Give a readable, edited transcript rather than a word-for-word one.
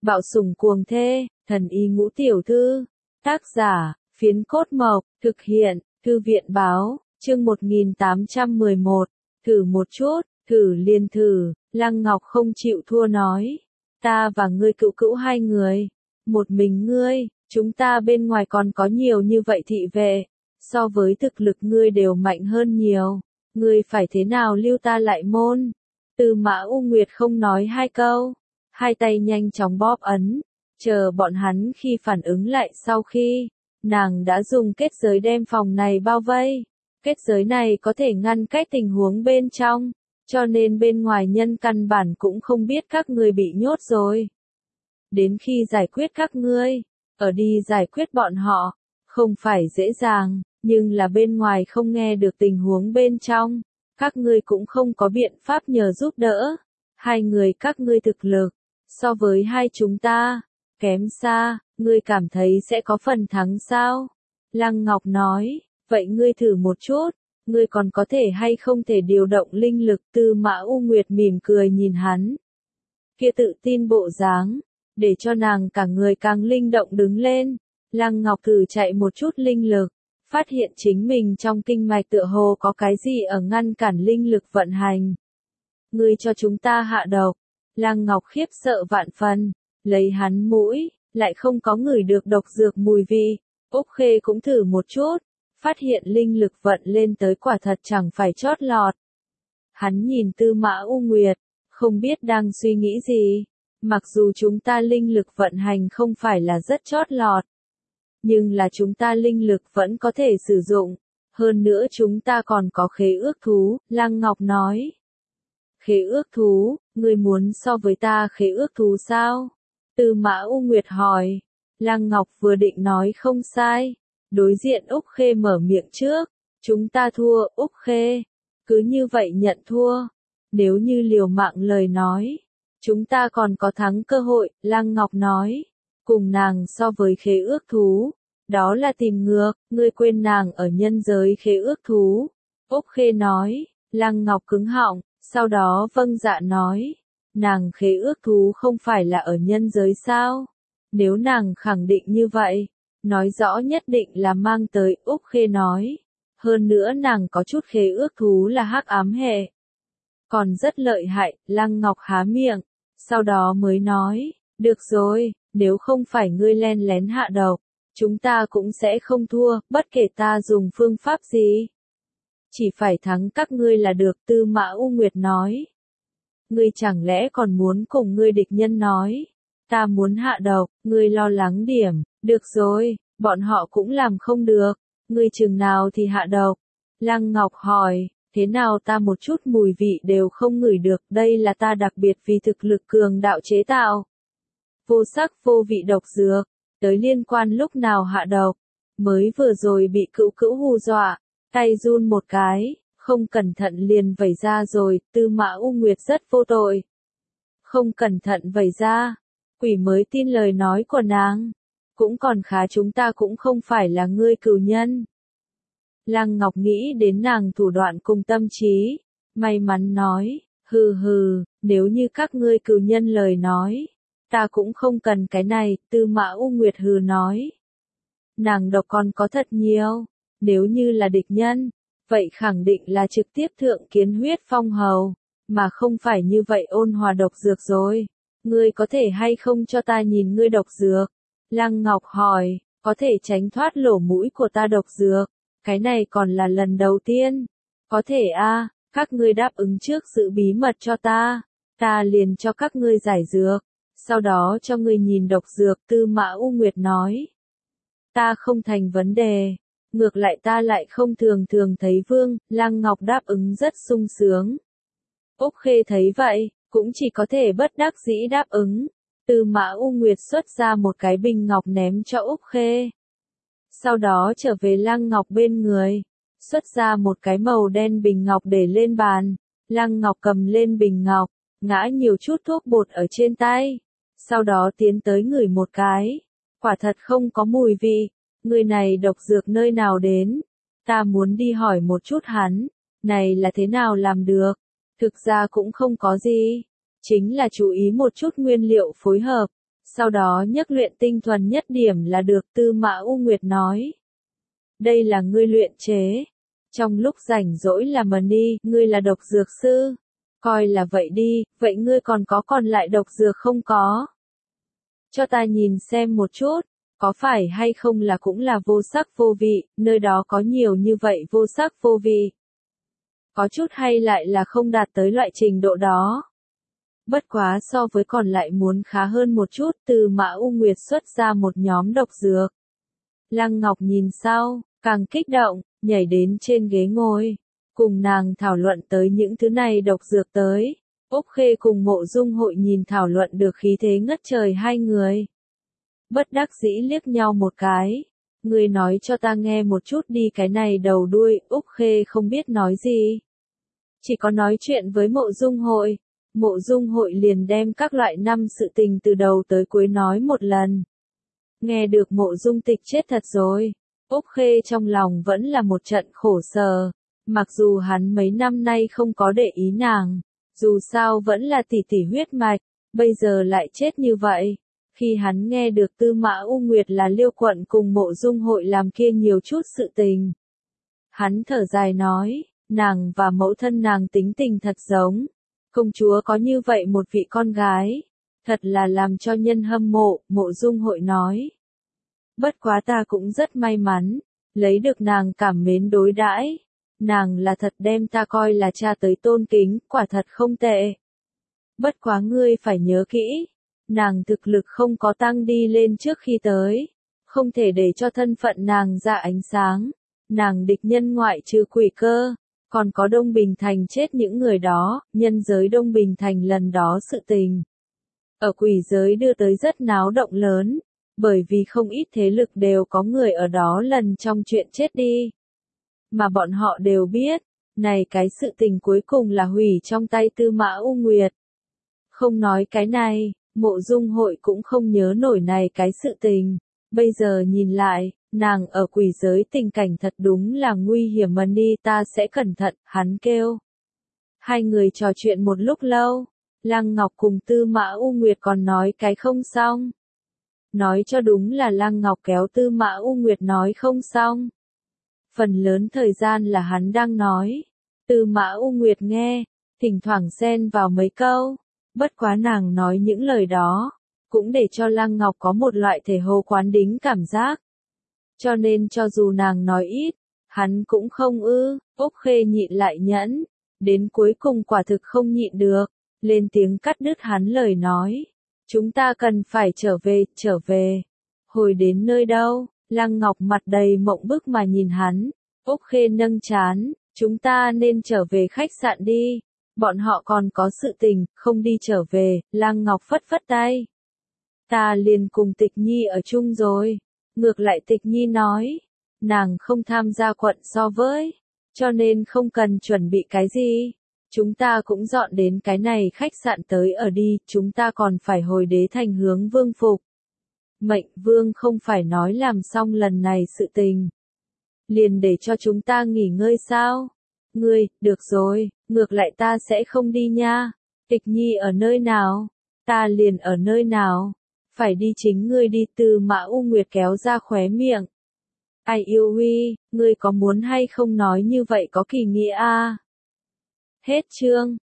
Bạo sủng cuồng thê, thần y ngũ tiểu thư. Tác giả, Phiến Cốt Mộc, thực hiện, Thư viện báo, chương 1811. Thử một chút, thử liền thử, Lăng Ngọc không chịu thua nói. Ta và ngươi cữu cữu hai người. Một mình ngươi, chúng ta bên ngoài còn có nhiều như vậy thị vệ. So với thực lực ngươi đều mạnh hơn nhiều. Ngươi phải thế nào lưu ta lại môn? Tư Mã U Nguyệt không nói hai câu. Hai tay nhanh chóng bóp ấn. Chờ bọn hắn khi phản ứng lại sau khi, nàng đã dùng kết giới đem phòng này bao vây. Kết giới này có thể ngăn cách tình huống bên trong, cho nên bên ngoài nhân căn bản cũng không biết các ngươi bị nhốt rồi. Đến khi giải quyết các ngươi, ở đi giải quyết bọn họ, không phải dễ dàng, nhưng là bên ngoài không nghe được tình huống bên trong, các ngươi cũng không có biện pháp nhờ giúp đỡ. Hai người các ngươi thực lực, so với hai chúng ta, kém xa, ngươi cảm thấy sẽ có phần thắng sao? Lăng Ngọc nói, vậy ngươi thử một chút, ngươi còn có thể hay không thể điều động linh lực? Tư Mã U Nguyệt mỉm cười nhìn hắn. Kia tự tin bộ dáng, để cho nàng cả người càng linh động đứng lên. Lăng Ngọc thử chạy một chút linh lực, phát hiện chính mình trong kinh mạch tựa hồ có cái gì ở ngăn cản linh lực vận hành. Ngươi cho chúng ta hạ độc. Lăng Ngọc khiếp sợ vạn phần, lấy hắn mũi, lại không có ngửi được độc dược mùi vị. Úc Khê cũng thử một chút, phát hiện linh lực vận lên tới quả thật chẳng phải chót lọt. Hắn nhìn Tư Mã U Nguyệt, không biết đang suy nghĩ gì. Mặc dù chúng ta linh lực vận hành không phải là rất chót lọt, nhưng là chúng ta linh lực vẫn có thể sử dụng. Hơn nữa chúng ta còn có khế ước thú, Lăng Ngọc nói. Khế ước thú, ngươi muốn so với ta khế ước thú sao? Tư Mã U Nguyệt hỏi. Lăng Ngọc vừa định nói không sai. Đối diện Úc Khê mở miệng trước. Chúng ta thua, Úc Khê. Cứ như vậy nhận thua. Nếu như liều mạng lời nói, chúng ta còn có thắng cơ hội, Lăng Ngọc nói. Cùng nàng so với khế ước thú, đó là tìm ngược, ngươi quên nàng ở nhân giới khế ước thú. Úc Khê nói. Lăng Ngọc cứng họng, sau đó vâng dạ nói. Nàng khế ước thú không phải là ở nhân giới sao? Nếu nàng khẳng định như vậy, nói rõ nhất định là mang tới, Úc Khê nói. Hơn nữa nàng có chút khế ước thú là hắc ám hệ. Còn rất lợi hại, Lăng Ngọc há miệng, sau đó mới nói, được rồi, nếu không phải ngươi len lén hạ độc, chúng ta cũng sẽ không thua, bất kể ta dùng phương pháp gì. Chỉ phải thắng các ngươi là được, Tư Mã U Nguyệt nói. Ngươi chẳng lẽ còn muốn cùng ngươi địch nhân nói, ta muốn hạ độc, ngươi lo lắng điểm, được rồi, bọn họ cũng làm không được, ngươi chừng nào thì hạ độc. Lăng Ngọc hỏi, thế nào ta một chút mùi vị đều không ngửi được, đây là ta đặc biệt vì thực lực cường đạo chế tạo. Vô sắc vô vị độc dược, tới liên quan lúc nào hạ độc, mới vừa rồi bị cữu cữu hù dọa, tay run một cái. Không cẩn thận liền vẩy ra rồi, Tư Mã U Nguyệt rất vô tội. Không cẩn thận vẩy ra, quỷ mới tin lời nói của nàng. Cũng còn khá chúng ta cũng không phải là ngươi cừu nhân. Lăng Ngọc nghĩ đến nàng thủ đoạn cùng tâm trí, may mắn nói, hừ hừ, nếu như các ngươi cừu nhân lời nói, ta cũng không cần cái này, Tư Mã U Nguyệt hừ nói. Nàng độc còn có thật nhiều, nếu như là địch nhân, vậy khẳng định là trực tiếp thượng kiến huyết phong hầu, mà không phải như vậy ôn hòa độc dược rồi. Ngươi có thể hay không cho ta nhìn ngươi độc dược? Lăng Ngọc hỏi, có thể tránh thoát lỗ mũi của ta độc dược, cái này còn là lần đầu tiên. Có thể a, các ngươi đáp ứng trước giữ bí mật cho ta liền cho các ngươi giải dược, sau đó cho ngươi nhìn độc dược, Tư Mã U Nguyệt nói. Ta không thành vấn đề. Ngược lại ta lại không thường thấy vương, Lăng Ngọc đáp ứng rất sung sướng. Úc Khê thấy vậy, cũng chỉ có thể bất đắc dĩ đáp ứng. Tư Mã U Nguyệt xuất ra một cái bình ngọc ném cho Úc Khê. Sau đó trở về Lăng Ngọc bên người, xuất ra một cái màu đen bình ngọc để lên bàn. Lăng Ngọc cầm lên bình ngọc, ngã nhiều chút thuốc bột ở trên tay. Sau đó tiến tới ngửi một cái. Quả thật không có mùi vị. Người này độc dược nơi nào đến? Ta muốn đi hỏi một chút hắn, này là thế nào làm được? Thực ra cũng không có gì, chính là chú ý một chút nguyên liệu phối hợp, Sau đó nhấc luyện tinh thuần nhất điểm là được. Tư Mã U Nguyệt nói. Đây là ngươi luyện chế. Trong lúc rảnh rỗi làm đi, ngươi là độc dược sư. Coi là vậy đi, vậy ngươi còn lại độc dược không có? Cho ta nhìn xem một chút, có phải hay không là cũng là vô sắc vô vị, nơi đó có nhiều như vậy vô sắc vô vị. Có chút hay lại là không đạt tới loại trình độ đó. Bất quá so với còn lại muốn khá hơn một chút. Từ Mã U Nguyệt xuất ra một nhóm độc dược. Lăng Ngọc nhìn sau, càng kích động, nhảy đến trên ghế ngồi. Cùng nàng thảo luận tới những thứ này độc dược tới. Úc Khê cùng Mộ Dung Hội nhìn thảo luận được khí thế ngất trời hai người. Bất đắc dĩ liếc nhau một cái. Ngươi nói cho ta nghe một chút đi, cái này đầu đuôi. Úc Khê không biết nói gì. Chỉ có nói chuyện với Mộ Dung Hội. Mộ Dung Hội liền đem các loại năm sự tình từ đầu tới cuối nói một lần. Nghe được Mộ Dung Tịch chết thật rồi. Úc Khê trong lòng vẫn là một trận khổ sở. Mặc dù hắn mấy năm nay không có để ý nàng. Dù sao vẫn là tỷ tỷ huyết mạch. Bây giờ lại chết như vậy. Khi hắn nghe được Tư Mã U Nguyệt là Liêu Quận cùng Mộ Dung Hội làm kia nhiều chút sự tình. Hắn thở dài nói, nàng và mẫu thân nàng tính tình thật giống. Công chúa có như vậy một vị con gái. Thật là làm cho nhân hâm mộ. Mộ Dung Hội nói. Bất quá ta cũng rất may mắn. Lấy được nàng cảm mến đối đãi. Nàng là thật đem ta coi là cha tới tôn kính. Quả thật không tệ. Bất quá ngươi phải nhớ kỹ. Nàng thực lực không có tăng đi lên trước khi tới. Không thể để cho thân phận nàng ra ánh sáng. Nàng địch nhân ngoại trừ Quỷ Cơ. Còn có Đông Bình Thành chết những người đó. Nhân giới Đông Bình Thành lần đó sự tình. Ở quỷ giới đưa tới rất náo động lớn. Bởi vì không ít thế lực đều có người ở đó lần trong chuyện chết đi. Mà bọn họ đều biết. Này cái sự tình cuối cùng là hủy trong tay Tư Mã U Nguyệt. Không nói cái này. Mộ Dung Hội cũng không nhớ nổi này cái sự tình. Bây giờ nhìn lại, nàng ở quỷ giới tình cảnh thật đúng là nguy hiểm mà đi, ta sẽ cẩn thận, hắn kêu. Hai người trò chuyện một lúc lâu, Lăng Ngọc cùng Tư Mã U Nguyệt còn nói cái không xong. Nói cho đúng là Lăng Ngọc kéo Tư Mã U Nguyệt nói không xong. Phần lớn thời gian là hắn đang nói. Tư Mã U Nguyệt nghe, thỉnh thoảng xen vào mấy câu. Bất quá nàng nói những lời đó, cũng để cho Lăng Ngọc có một loại thể hồ quán đính cảm giác. Cho nên cho dù nàng nói ít, hắn cũng không ư. Úc Khê nhịn lại nhẫn, đến cuối cùng quả thực không nhịn được, lên tiếng cắt đứt hắn lời nói. Chúng ta cần phải trở về. Hồi đến nơi đâu? Lăng Ngọc mặt đầy mộng bức mà nhìn hắn. Úc Khê nâng trán, chúng ta nên trở về khách sạn đi. Bọn họ còn có sự tình, không đi trở về. Lăng Ngọc phất phất tay. Ta liền cùng Tịch Nhi ở chung rồi. Ngược lại Tịch Nhi nói, nàng không tham gia quận so với, cho nên không cần chuẩn bị cái gì. Chúng ta cũng dọn đến cái này khách sạn tới ở đi, chúng ta còn phải hồi Đế Thành hướng vương phục. Mệnh vương không phải nói làm xong lần này sự tình. Liền để cho chúng ta nghỉ ngơi sao? Ngươi, được rồi, ngược lại ta sẽ không đi nha. Tịch Nhi ở nơi nào? Ta liền ở nơi nào? Phải đi chính ngươi đi. Tư Mã U Nguyệt kéo ra khóe miệng. Ai yêu huy, ngươi có muốn hay không nói như vậy có kỳ nghĩa a? Hết chương.